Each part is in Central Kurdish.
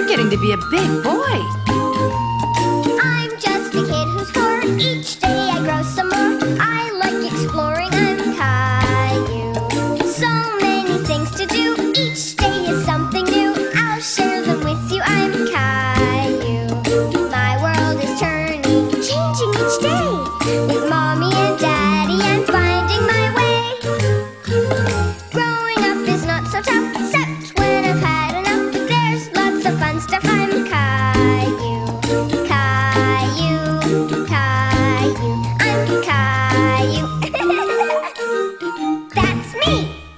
getting to be a big boy. I'm just a kid who's 4. Each day I grow some more. I like exploring. I'm Caillou. So many things to do. Each day is something new. I'll share them with you. I'm Caillou. My world is turning, changing each day. With Mommy and Daddy, I'm finding my way. Growing up is not so tough, except when I've had enough. But there's lots of fun stuff. I'm Caillou. Caillou, Caillou, I'm Caillou. That's me.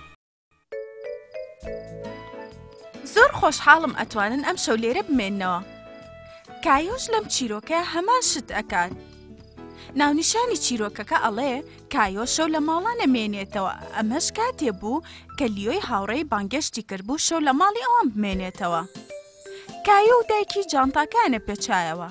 زۆر خۆشحاڵم ئەتوانن ئەم شەو لێرە بمێننەوە. کایۆش لەم چیرۆکە هەمان شت ئەکات. ناونیشانی چیرۆکەکە ئەڵێ کایۆ شەو لە ماڵە نەمێنێتەوە. ئەمەش کاتێ بوو کە لیۆی هاوڕێی بانگەشتی کردبوو شەو لە ماڵی ئەوان بمێنێتەوە. کایۆ و دایکی جانتاکانە پێچایەوە.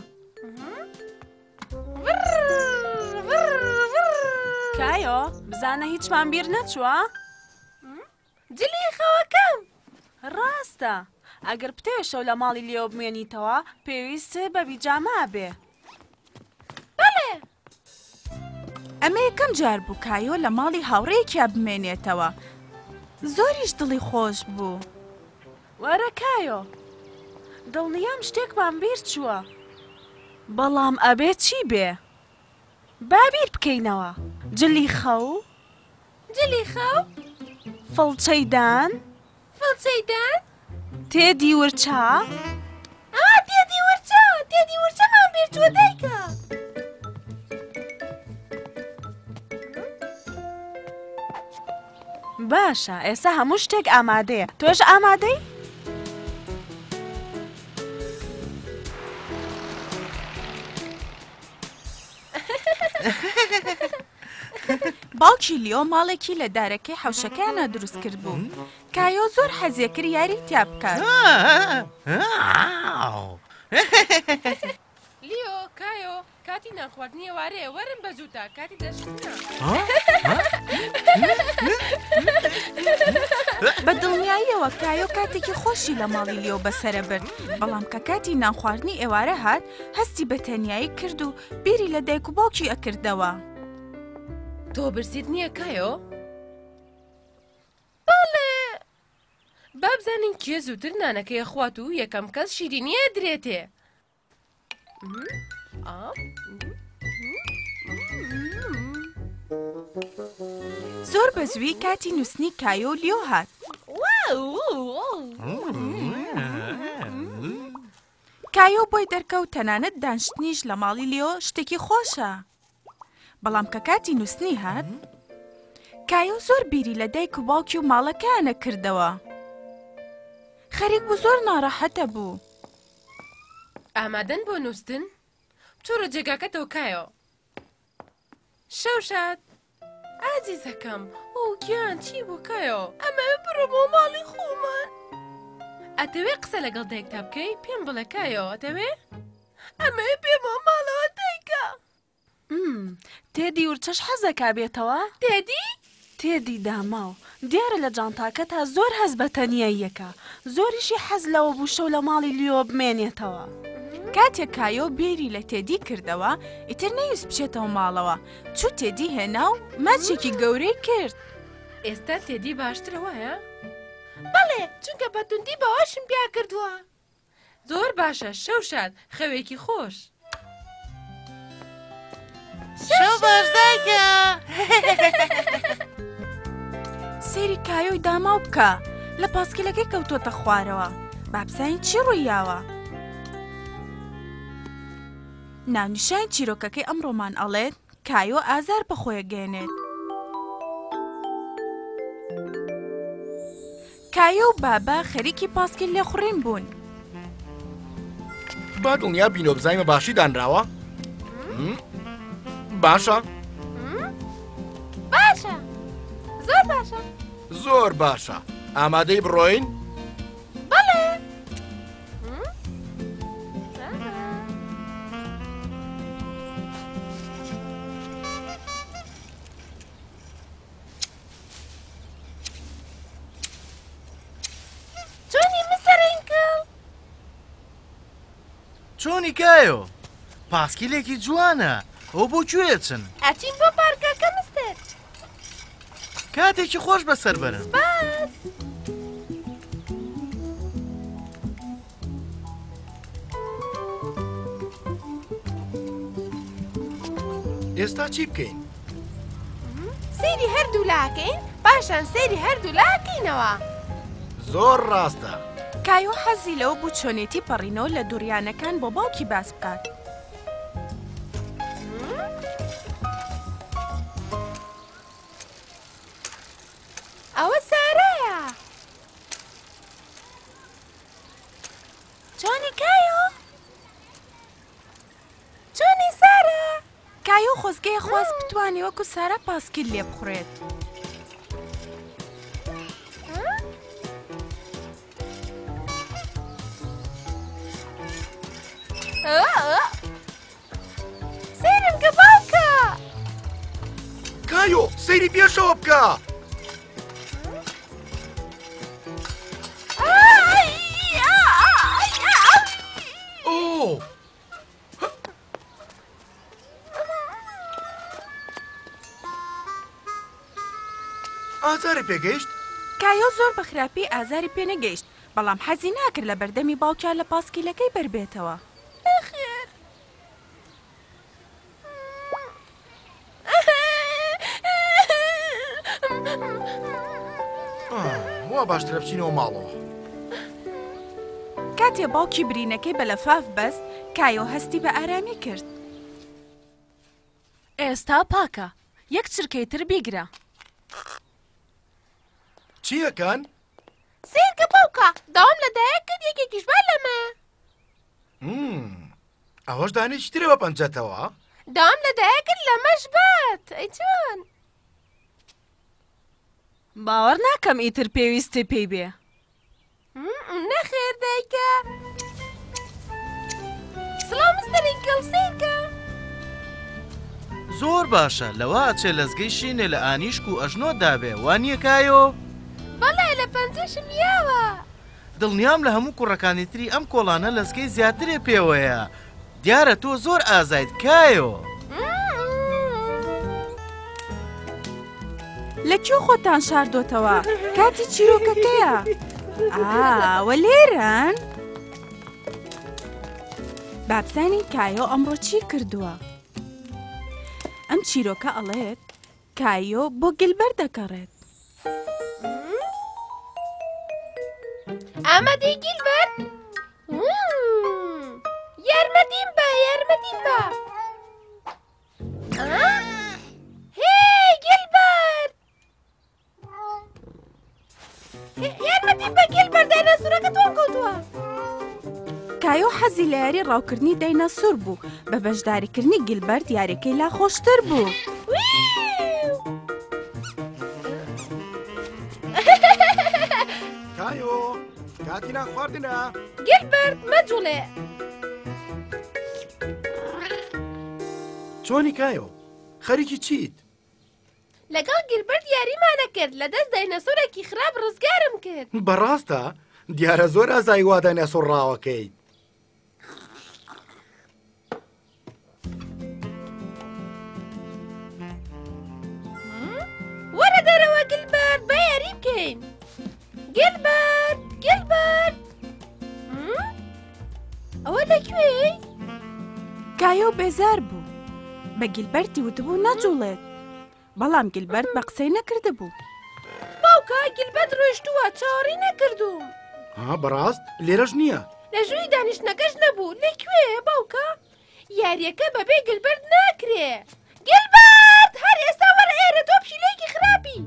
کایۆ بزانە هیچمان بیر نەچووە؟ جلی خەوەکەم. ڕاستە ئەگەر پتێ شەو لە ماڵی لیۆ بمێنیتەوە پێویستە بە بیجامە بێ. بەڵێ. ئەمە یەکەم جار بوو کایۆ لە ماڵی هاوڕێیەکیا بمێنێتەوە. زۆریش دڵی خۆش بوو. وەرە کایۆ دڵنیام شتێکمان بیر چووە. بەڵام ئەبێ چی بێ؟ با بیر بکەینەوە. جلی خەو، جلی خەو، فڵچەیدان، فڵچەیدان، تێدی ورچە. تێدی ورچە، تێدی ورچەمان بیر چووە دایکە. باشە ئێستا هەموو شتێک ئامادەیە. تۆش ئامادەی؟ باوکی لیۆ ماڵێکی لە دارەکەی حەوشەکانە دروست کرد بوو. کایۆ زۆر حەزیە کرد یاری تیا بکات. لیۆ، کایۆ، کاتی نانخواردنی ئێوارەیە، وەرن بەزووتە، کاتی دەشتنە. بە دڵنیاییەوە کایۆ کاتێکی خۆشی لە ماڵی لیۆ بەسەرە برد. بەڵام کە کاتی نانخواردنی ئێوارە هات هەستی بە تەنیایی کرد و بیری لە دایک و باوکی ئەکردەوە. تۆ برسیت نییە کایۆ؟ بەڵێ. با بزانین کێ زووتر نانەکەی خوات و یەکەم کەس شیرینیە درێتێ. زۆر بەزووی کاتی نووسنی کایۆ و لیۆ هات. کایۆ بۆی دەرکەوت تەنانەت دانیشتنیش لە ماڵی لیۆ شتێکی خۆشە. بەڵام کە کاتی نووسنی هات کایۆ زۆر بیری لە دایک و باوکی و ماڵەکانە کردەوە. خەریک بوو زۆر ناڕەحەتە بوو. ئامادەن بۆ نووسن؟ بچۆرە جێگاکەتەوە کایۆ. شەوشاد، ئازیزەکەم، گیان چی بۆ کایۆ؟ ئەمە بڕۆ بۆ ماڵی خۆمان. ئەتەوێ قسە لەگەڵ دایکتا بکەی؟ پێم بڵێ کایۆ، ئەتەوێ؟ ئەمە پێمە ماڵەوە دایکە. تێدی ورچەش حەزەکا بێتەوە؟ تێدی؟ تێدی داماو دیارە لە جانتاکەتا زۆر هەز بە تەنیاییەکە. زۆریشی حەز لەوە بوو شەو لە ماڵی لیۆ بمێنێتەوە. کاتێک کایۆ بێری لە تێدی کردەوە ئیتر نەویست بچێتەوە ماڵەوە. چوو تێدی هێنا و ماچێکی گەورەی کرد. ئێستا تێدی باشترە وایە؟ بەڵێ، چونکە بەتوندی بەواشم پیا کردووە. زۆر باشە شەوشاد، خەوێکی خۆش. شەو باش دایکە. سێری کایۆی داماو بکە لە پاسکیلەکەی کەوتۆتە خوارەوە. با بزانین چی ڕوویاوە. ناونیشانی چیرۆکەکەی ئەمڕۆمان ئەڵێت کایۆ ئازار بەخۆیە گەێنێت. کایۆ و بابا خەریکی پاسکیل لێخوڕین بوون. با دڵنیا بینۆ بزایمە باشی دانراوە؟ باشە؟ باشە، زۆر باشە. زۆر باشە. ئامادەی بڕۆین؟ بەڵێ. جۆنی مسەرینکەڵ. چۆنی کایۆ پاسکیلێکی جوانە ئەو بۆ کوێچن ئەچین بۆ پارکەکە مستر. کاتێکی خۆش بەسەر بەرن. باس. ئێستا چی بکەین؟ سەیری هەردوو لاکەین پاشان سەیری هەردوو لاکەینەوە. زۆر ڕاستە. کایۆ حەزی لەوە بوو چۆنێتی پەڕینەوە لە دووریانەکان بۆ باوکی باس بکات. ئەوە سارایە. چۆنی کایۆ؟ چۆنی سارە؟ کایۆ خۆزگەیە خواست بتوانێت وەکو سارە پاسکیل لێ بخورێت. سەیرم کە باوکە. کایۆ سەیری پێشەوە بکە. ئۆ! ئازارە پێگەیشت؟ کایۆ زۆر بە خراپی ئازاری پێ نەگەیشت، بەڵام حەزی ناکرد لە بەردەمی باوکیان لە پاسکیلەکەی بەربێتەوە. وا باشترە بچینەوە ماڵەوە. کاتێ باوکی برینەکەی بە لەفاف بەست، کایۆ هەستی بە ئارامی کرد. ئێستا پاکە یەک چرکەی تر بیگرە. چیەکەن؟ سیر کە باوکە داوام لە دایە کرد یەکێکیش بە لەمە. ئەوەش دانێکی ترە بە پەنجەتەوە؟ داوام لە دایە کرد لەمەش بات. ئەی چۆن؟ باوەڕ ناکەم ئیتر پێویستی پێی بێ. نەخێر دایکە. سڵاو مستەری گەڵ سیرکە. زۆر باشە لەوە ئەچێ لەزگەی شینێ لە ئانیشک و ئەژنۆ دابێ وانییە کایۆ؟ بەڵێ لە پەنجەشم یاوە. دڵنیام لە هەموو کوڕەکانی تری ئەم کۆڵانە لەزگەی زیاترێ پێوەیە. دیارە تۆ زۆر ئازایت کایۆ. لەکوێ خۆتان شاردۆتەوە؟ کاتی چیرۆکەکەیە؟ ئاوە لێرەن؟ بابزانین کایۆ ئەمڕۆ چی کردووە؟ ئەم چیرۆکە ئەڵێت کایۆ بۆ گیلبەر دەکەڕێت. ئامادەی گیلبەر؟ یارمەتیم بە یارمەتیم بە. هێ گیلبەر! یارمەتیم بە گیلبەر دایناسۆرەکە تۆم کەوتووە. کایۆ حەزی لە یاری ڕاوکردنی دایناسۆر بوو، بە بەشداریکردنی گیلبەرت یاریەکەی لا خۆشتر بوو. کایۆ کاتی نان خواردنە؟ گیلبەرت مەجوڵێ. چۆنی کایۆ؟ خەریکی چیت؟ لەگەڵ گیلبەرت یاریمانە کرد لە دەست دایناسۆرێکی خراپ ڕزگارم کرد. بەڕاستە؟ دیارە زۆر ئازایی وا دایناسۆر ڕاوەکەیت. وەرە دەرەوە گیلبەرت بە یاری بکەین. گیلبەرت گیلبەرت ئەوە لەکوێی؟ کایۆ بێزار بوو، بە گیلبەرتی وتبوو نەجوڵێت، بەڵام گیلبەرت بە قسەی نەکرده بوو. باوکە گیلبەرت ڕۆیشتووە چاوەڕی نەکردوم. بەڕاست لێرەش نییە. لە ژووی دانیشتنەکەش نەبوو. لەکوێ باوکە؟ یاریەکە بەبێ گیلبەرت ناکرێ. گیلبەرت هەر ئێستا وەرە ئێرە تۆ پشیلەیەکی خراپی.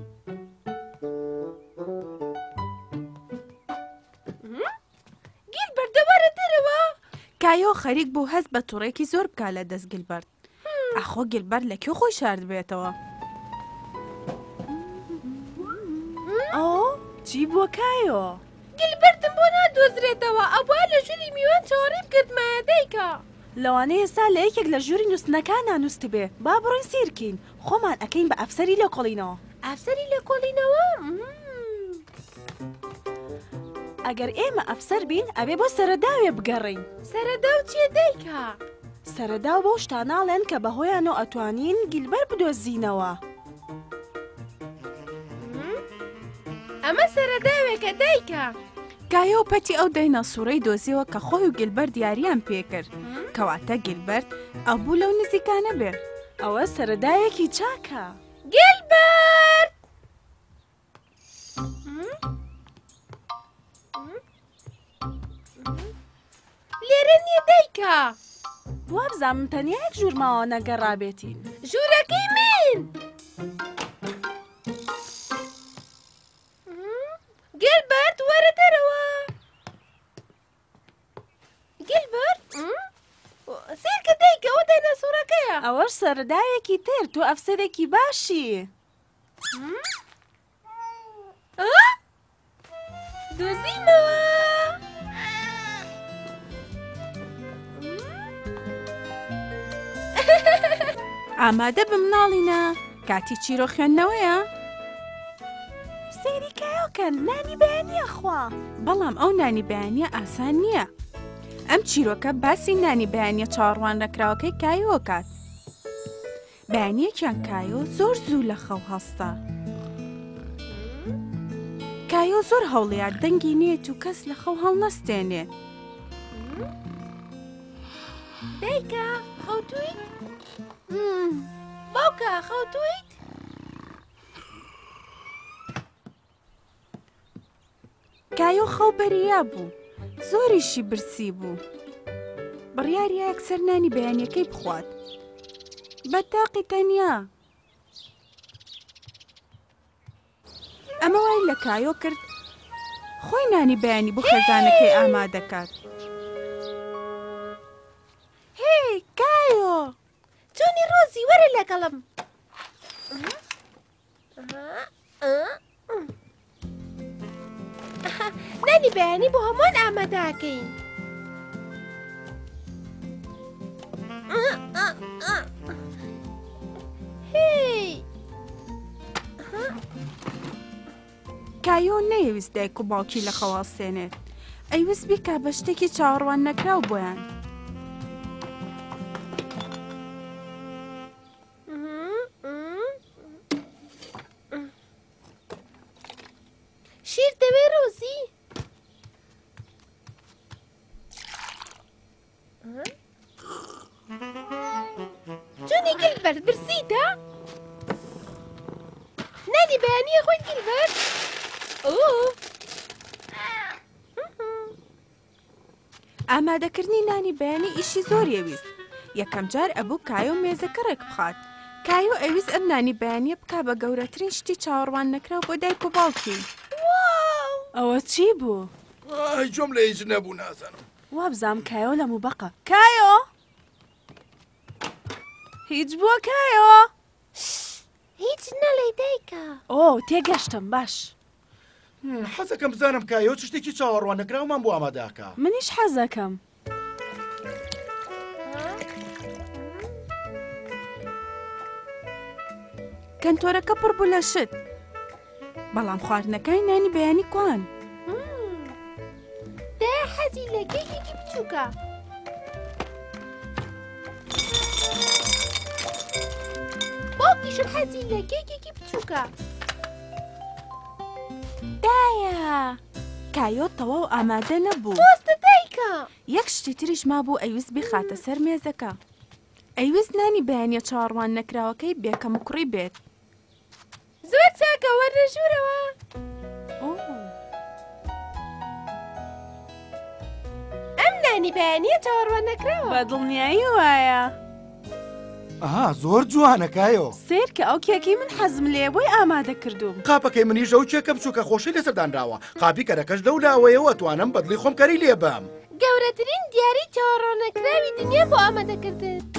گیلبەرت دەوەرە دەرەوە. کایۆ خەریک بوو هەست بە تووڕێکی زۆر بکا لە دەست گیلبەرت. ئەخۆ گیلبەرت لەکوێ خۆی شارد بێتەوە؟ ئەو چی بووە کایۆ؟ گیلبەرتم بۆ نادۆزرێتەوە ئەوە لە ژووری میوان چاوەڕی بکردمایە دایکە. لەوانەیە ئێستا لە یەکێک لە ژووری نووسنەکان نانووست بێ. با بڕۆین سیرکین خۆمان ئەکەین بە ئەفسەری لە کۆڵینەوە. ئافسەری لە کۆڵینەوە؟ ئەگەر ئێمە ئەفسەر بین ئەبێ بۆ سەرەداوێ بگەڕین. سەرەدا و چێ دەیکا؟ سەرەدا بۆ شتاناڵێن کە بەهۆیانەوە ئەتوانین گیلبەر بدۆزینەوە. ئەمە سەرەداوێکە دایکە. کایۆ پەتی ئەو دایناسۆرەی دۆزیەوە کە خۆی و گیلبەرت دیاریان پێکرد، کەواتە گیلبەرت ئەبوو لەو نزیکانە بێ. ئەوە سەرەدایەکی چاکە. گیلبەرت! لێرە نییە دایکە. وابزانم تەنیا یەک ژوور ماوە نەگەڕابێتین. ژوورەکەی من! گیلبەرت وەرە دەرەوە. گیلبەرت؟ سیرکە دایکە ئەوە دایناسۆرەکەیە. ئەوەش سەرەدایەکی تر، تۆ ئەفسەرێکی باشی. دۆزینەوە. ئامادە بمناڵینە کاتی چیرۆ خوێندنەوەیە؟ سەیری کایۆکەن، نانی بەیانیە خوا. بەڵام ئەو نانی بەیانیە ئاسان نییە. ئەم چیرۆکە باسی نانی بەیانیە چاوەڕوان نەکراوەکەی کایۆ کات. بەیانیەکیان کایۆ زۆر زوو لە خەو هەستا. کایۆ زۆر هەوڵیار دەنگی نێت و کەس لە خەو هەڵنەستێنێت. دایکە خەوتوویت؟ باوکە خەوتوویت؟ کایۆ خەو بەریا بوو، زۆریشی برسی بوو. بڕیاری یەکسەر نانی بەیانیەکەی بخوات. بە تاقی تەنیا. ئەمە وای لە کایۆ کرد خۆی نانی بەیانی بۆ خێزانەکەی ئامادەکات. هێی کایۆ! چۆنی ڕۆزی وەرە لەگەڵم. نانی بەیانی بۆ هەمووان ئامادەکەین. هێی! کایۆ نەیەویست دایک و باوکی لە خەواسێنێت. ئەیویست بیکا بە شتێکی چاوەڕوان نەکراو بۆیان. شیر دەوێ ڕۆزی؟ چۆنی گیلبەرت برسیتە؟ نانی بەیانیە خۆی گیلبەرت؟ ئامادەکردنی نانی بەیانی ئیشی زۆر ئەویست. یەکەم جار ئەبوو کایۆ مێزەکە ڕێک بخات. کایۆ ئەویست ئەم نانی بەیانیە بکا بە گەورەترین شتی چاوەڕوان نەکراو بۆ دایک و باوکی. ئەوە چی بوو؟ جۆم لە هیچ نەبوو نازانم. وابزانم کایۆ لە موبەقە. کایۆ! هیچ بووە کایۆ؟ هیچ نەڵێ دایکە. ئۆ تێگەشتم باش. حەزەکەم بزانم کایۆ چ شتێکی چاوەڕوان نەکراومان بۆ ئامادەکە. منیش حەزەکەم. کەنتۆرەکە پڕ بوو لە شت. بەڵام خواردنەکەی نانی بەیانی کوان. دای حەزی لە کێکێکی بچووکە. باوکیشم حەزی لە کێکێکی بچووکە. دایە! کایۆ تەواو ئامادە نەبوو. ڕاستە دایکە. یەک شتی تریش مابوو ئەویست بخاتە سەر مێزەکە. ئەیویست نانی بەیانیە چاوەڕوان نەکراوەکەی بێکەم و کوڕی بێت. زۆر چاکە وەرە ژوورەوە. ئەم نانی بەیانیە چاوەڕوان نەکراوە. بە دڵنیایی وایە. زۆر جوانە کایۆ. سیر کە ئەو کێکی من حەزم لێ بۆی ئامادە کردوم. قاپەکەی منیش ئەو کێکە بچووکە خۆشی لەسەردانراوە. قاپی کەرەکەش لەو لاوەیەوە توانم بەدڵی خۆم کەری لێ بم. گەورەترین دیاری چاوەڕوان نەکراوی دنیا بۆ ئامادەکردن.